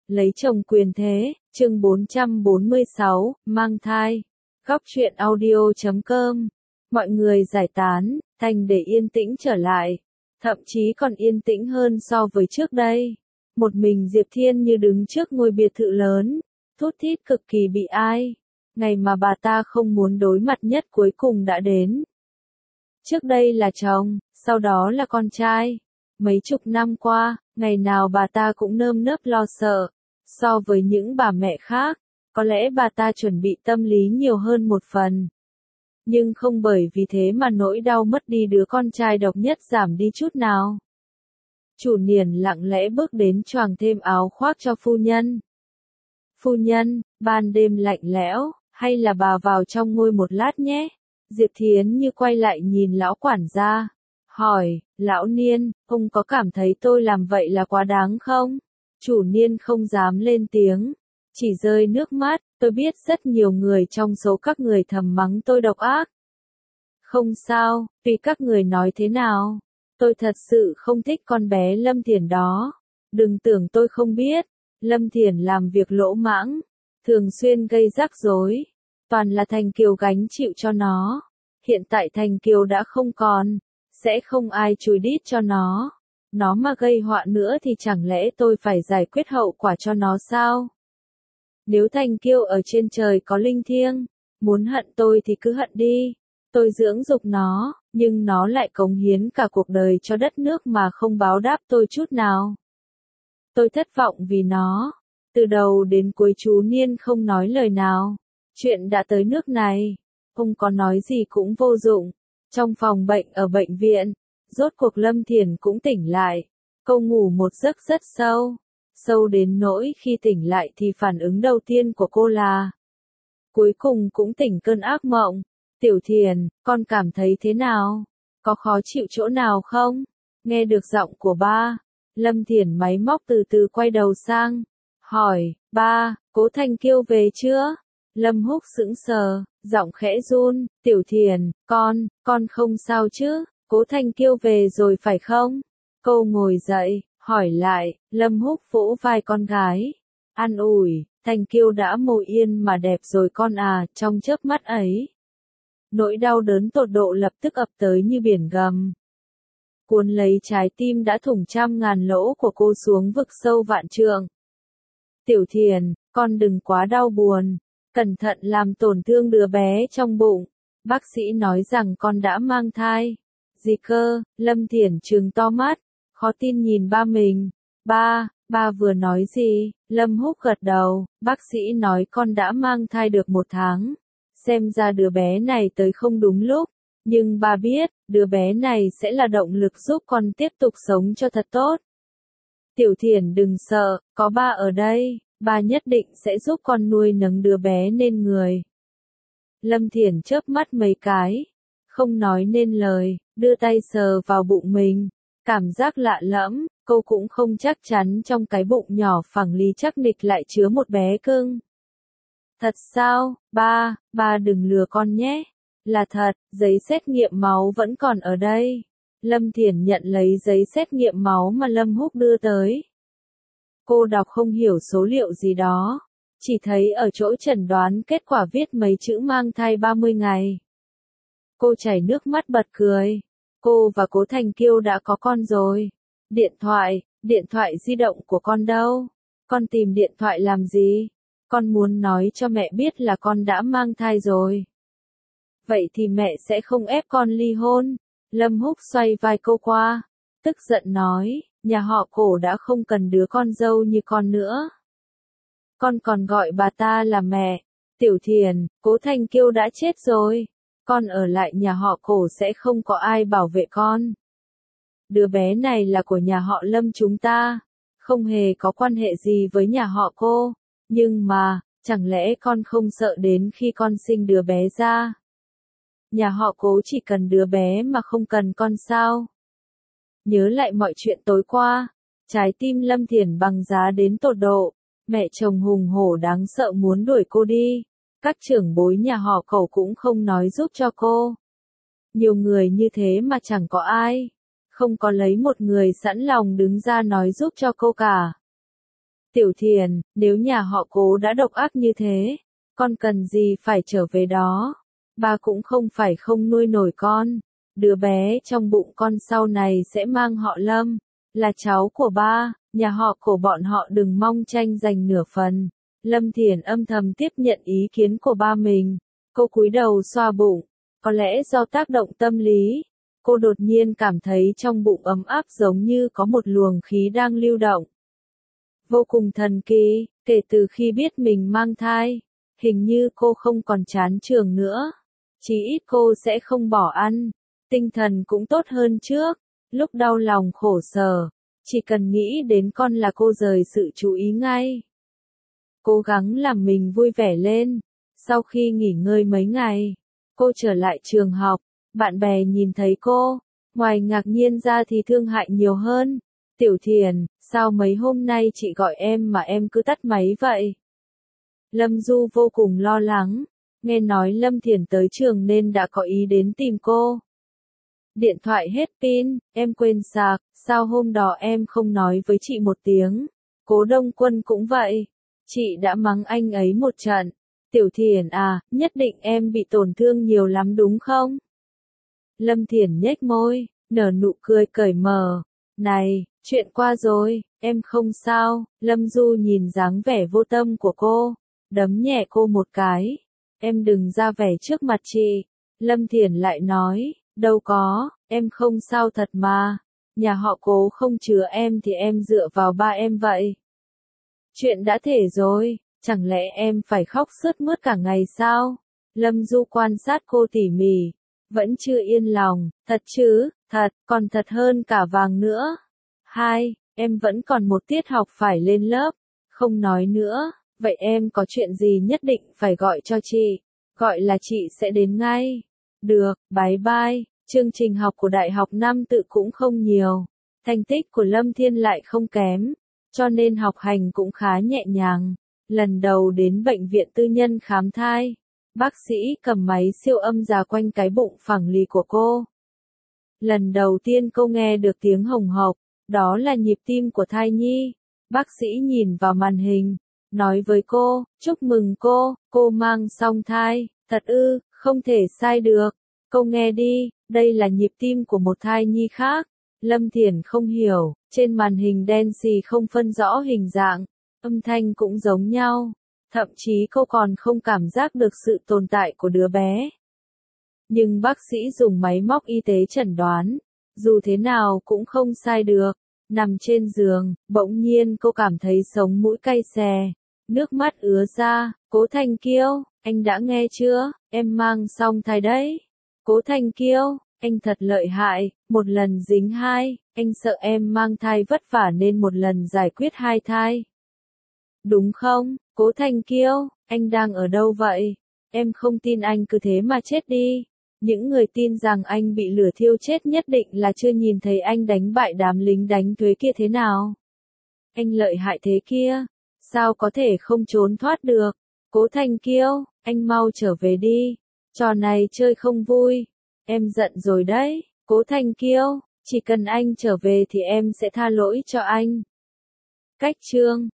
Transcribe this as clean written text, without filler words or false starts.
Lấy chồng quyền thế, chương 446, mang thai. Góc truyện audio.com. Mọi người giải tán, Thành để yên tĩnh trở lại. Thậm chí còn yên tĩnh hơn so với trước đây. Một mình Diệp Thiên như đứng trước ngôi biệt thự lớn, thút thít cực kỳ bị ai. Ngày mà bà ta không muốn đối mặt nhất cuối cùng đã đến. Trước đây là chồng, sau đó là con trai. Mấy chục năm qua, ngày nào bà ta cũng nơm nớp lo sợ. So với những bà mẹ khác, có lẽ bà ta chuẩn bị tâm lý nhiều hơn một phần. Nhưng không bởi vì thế mà nỗi đau mất đi đứa con trai độc nhất giảm đi chút nào. Chủ Niền lặng lẽ bước đến choàng thêm áo khoác cho phu nhân. Phu nhân, ban đêm lạnh lẽo, hay là bà vào trong ngồi một lát nhé? Diệp Thiến như quay lại nhìn lão quản gia. Hỏi, lão Niên, ông có cảm thấy tôi làm vậy là quá đáng không? Chủ Niên không dám lên tiếng, chỉ rơi nước mắt. Tôi biết rất nhiều người trong số các người thầm mắng tôi độc ác. Không sao, vì các người nói thế nào. Tôi thật sự không thích con bé Lâm Thiển đó. Đừng tưởng tôi không biết. Lâm Thiển làm việc lỗ mãng, thường xuyên gây rắc rối. Toàn là Thành Kiều gánh chịu cho nó. Hiện tại Thành Kiều đã không còn, sẽ không ai chùi đít cho nó. Nó mà gây họa nữa thì chẳng lẽ tôi phải giải quyết hậu quả cho nó sao? Nếu Thành Kiều ở trên trời có linh thiêng, muốn hận tôi thì cứ hận đi. Tôi dưỡng dục nó, nhưng nó lại cống hiến cả cuộc đời cho đất nước mà không báo đáp tôi chút nào. Tôi thất vọng vì nó. Từ đầu đến cuối chú Niên không nói lời nào. Chuyện đã tới nước này, không có nói gì cũng vô dụng. Trong phòng bệnh ở bệnh viện, rốt cuộc Lâm Thiển cũng tỉnh lại. Cô ngủ một giấc rất sâu. Sâu đến nỗi khi tỉnh lại thì phản ứng đầu tiên của cô là cuối cùng cũng tỉnh cơn ác mộng. Tiểu Thiền, con cảm thấy thế nào? Có khó chịu chỗ nào không? Nghe được giọng của ba, Lâm Thiển máy móc từ từ quay đầu sang. Hỏi, ba, Cố Thành Kiêu về chưa? Lâm Húc sững sờ, giọng khẽ run. Tiểu Thiền, con không sao chứ? Cố Thành Kiêu về rồi phải không? Cô ngồi dậy, hỏi lại. Lâm Húc vỗ vai con gái. An ủi, Thành Kiêu đã mồ yên mà đẹp rồi con à. Trong chớp mắt ấy, nỗi đau đớn tột độ lập tức ập tới như biển gầm. Cuốn lấy trái tim đã thủng trăm ngàn lỗ của cô xuống vực sâu vạn trượng. Tiểu Thiền, con đừng quá đau buồn. Cẩn thận làm tổn thương đứa bé trong bụng. Bác sĩ nói rằng con đã mang thai. Gì cơ? Lâm Thiển trừng to mắt, khó tin nhìn ba mình. Ba vừa nói gì? Lâm Húc gật đầu. Bác sĩ nói con đã mang thai được 1 tháng. Xem ra đứa bé này tới không đúng lúc. Nhưng ba biết, đứa bé này sẽ là động lực giúp con tiếp tục sống cho thật tốt. Tiểu Thiển đừng sợ, có ba ở đây, ba nhất định sẽ giúp con nuôi nấng đứa bé nên người. Lâm Thiển chớp mắt mấy cái, không nói nên lời, đưa tay sờ vào bụng mình. Cảm giác lạ lẫm, cô cũng không chắc chắn trong cái bụng nhỏ phẳng lì chắc nịch lại chứa một bé cưng. Thật sao? Ba đừng lừa con nhé. Là thật, giấy xét nghiệm máu vẫn còn ở đây. Lâm Thiển nhận lấy giấy xét nghiệm máu mà Lâm Húc đưa tới. Cô đọc không hiểu số liệu gì đó, chỉ thấy ở chỗ chẩn đoán kết quả viết mấy chữ mang thai 30 ngày. Cô chảy nước mắt bật cười. Cô và Cố Thành Kiêu đã có con rồi. Điện thoại di động của con đâu? Con tìm điện thoại làm gì? Con muốn nói cho mẹ biết là con đã mang thai rồi. Vậy thì mẹ sẽ không ép con ly hôn. Lâm Húc xoay vai cô qua, tức giận nói, nhà họ Cổ đã không cần đứa con dâu như con nữa. Con còn gọi bà ta là mẹ. Tiểu Thiền, Cố Thành Kiêu đã chết rồi. Con ở lại nhà họ Cổ sẽ không có ai bảo vệ con. Đứa bé này là của nhà họ Lâm chúng ta, không hề có quan hệ gì với nhà họ cô. Nhưng mà, chẳng lẽ con không sợ đến khi con sinh đứa bé ra? Nhà họ Cố chỉ cần đứa bé mà không cần con sao? Nhớ lại mọi chuyện tối qua, trái tim Lâm Thiển băng giá đến tột độ. Mẹ chồng hùng hổ đáng sợ muốn đuổi cô đi. Các trưởng bối nhà họ Cẩu cũng không nói giúp cho cô. Nhiều người như thế mà chẳng có ai. Không có lấy một người sẵn lòng đứng ra nói giúp cho cô cả. Tiểu Thiền, nếu nhà họ Cố đã độc ác như thế, con cần gì phải trở về đó? Ba cũng không phải không nuôi nổi con. Đứa bé trong bụng con sau này sẽ mang họ Lâm, là cháu của ba, nhà họ Cổ bọn họ đừng mong tranh giành nửa phần. Lâm Thiền âm thầm tiếp nhận ý kiến của ba mình. Cô cúi đầu xoa bụng, có lẽ do tác động tâm lý. Cô đột nhiên cảm thấy trong bụng ấm áp giống như có một luồng khí đang lưu động. Vô cùng thần kỳ, kể từ khi biết mình mang thai, hình như cô không còn chán trường nữa. Chỉ ít cô sẽ không bỏ ăn, tinh thần cũng tốt hơn trước. Lúc đau lòng khổ sở, chỉ cần nghĩ đến con là cô rời sự chú ý ngay. Cố gắng làm mình vui vẻ lên. Sau khi nghỉ ngơi mấy ngày, cô trở lại trường học. Bạn bè nhìn thấy cô, ngoài ngạc nhiên ra thì thương hại nhiều hơn. Tiểu Thiền, sao mấy hôm nay chị gọi em mà em cứ tắt máy vậy? Lâm Du vô cùng lo lắng, nghe nói Lâm Thiền tới trường nên đã có ý đến tìm cô. Điện thoại hết pin, em quên sạc, sao hôm đó em không nói với chị một tiếng? Cố Đông Quân cũng vậy, chị đã mắng anh ấy một trận. Tiểu Thiền à, nhất định em bị tổn thương nhiều lắm đúng không? Lâm Thiền nhếch môi, nở nụ cười cởi mở. Này, chuyện qua rồi, em không sao. Lâm Du nhìn dáng vẻ vô tâm của cô, đấm nhẹ cô một cái. Em đừng ra vẻ trước mặt chị. Lâm Thiền lại nói, đâu có, em không sao thật mà. Nhà họ Cố không chứa em thì em dựa vào ba em vậy. Chuyện đã thể rồi, chẳng lẽ em phải khóc sướt mướt cả ngày sao? Lâm Du quan sát cô tỉ mỉ, vẫn chưa yên lòng, thật chứ, thật, còn thật hơn cả vàng nữa. Hai, em vẫn còn một tiết học phải lên lớp, không nói nữa, vậy em có chuyện gì nhất định phải gọi cho chị, gọi là chị sẽ đến ngay. Được, bye bye. Chương trình học của Đại học Nam Tự cũng không nhiều, thành tích của Lâm Thiên lại không kém, cho nên học hành cũng khá nhẹ nhàng. Lần đầu đến bệnh viện tư nhân khám thai, bác sĩ cầm máy siêu âm dà quanh cái bụng phẳng lì của cô. Lần đầu tiên cô nghe được tiếng hồng hộc, đó là nhịp tim của thai nhi. Bác sĩ nhìn vào màn hình, nói với cô, chúc mừng cô mang song thai, thật ư, không thể sai được. Cô nghe đi, đây là nhịp tim của một thai nhi khác. Lâm Thiền không hiểu, trên màn hình đen xì không phân rõ hình dạng, âm thanh cũng giống nhau. Thậm chí cô còn không cảm giác được sự tồn tại của đứa bé. Nhưng bác sĩ dùng máy móc y tế chẩn đoán, dù thế nào cũng không sai được. Nằm trên giường, bỗng nhiên cô cảm thấy sống mũi cay xè, nước mắt ứa ra. Cố Thanh Kiêu, anh đã nghe chưa, em mang song thai đấy. Cố Thanh Kiêu, anh thật lợi hại, một lần dính hai, anh sợ em mang thai vất vả nên một lần giải quyết hai thai. Đúng không, Cố Thanh Kiêu, anh đang ở đâu vậy? Em không tin anh cứ thế mà chết đi. Những người tin rằng anh bị lửa thiêu chết nhất định là chưa nhìn thấy anh đánh bại đám lính đánh thuế kia thế nào. Anh lợi hại thế kia, sao có thể không trốn thoát được? Cố Thanh Kiêu, anh mau trở về đi, trò này chơi không vui. Em giận rồi đấy, Cố Thanh Kiêu, chỉ cần anh trở về thì em sẽ tha lỗi cho anh. Cách chương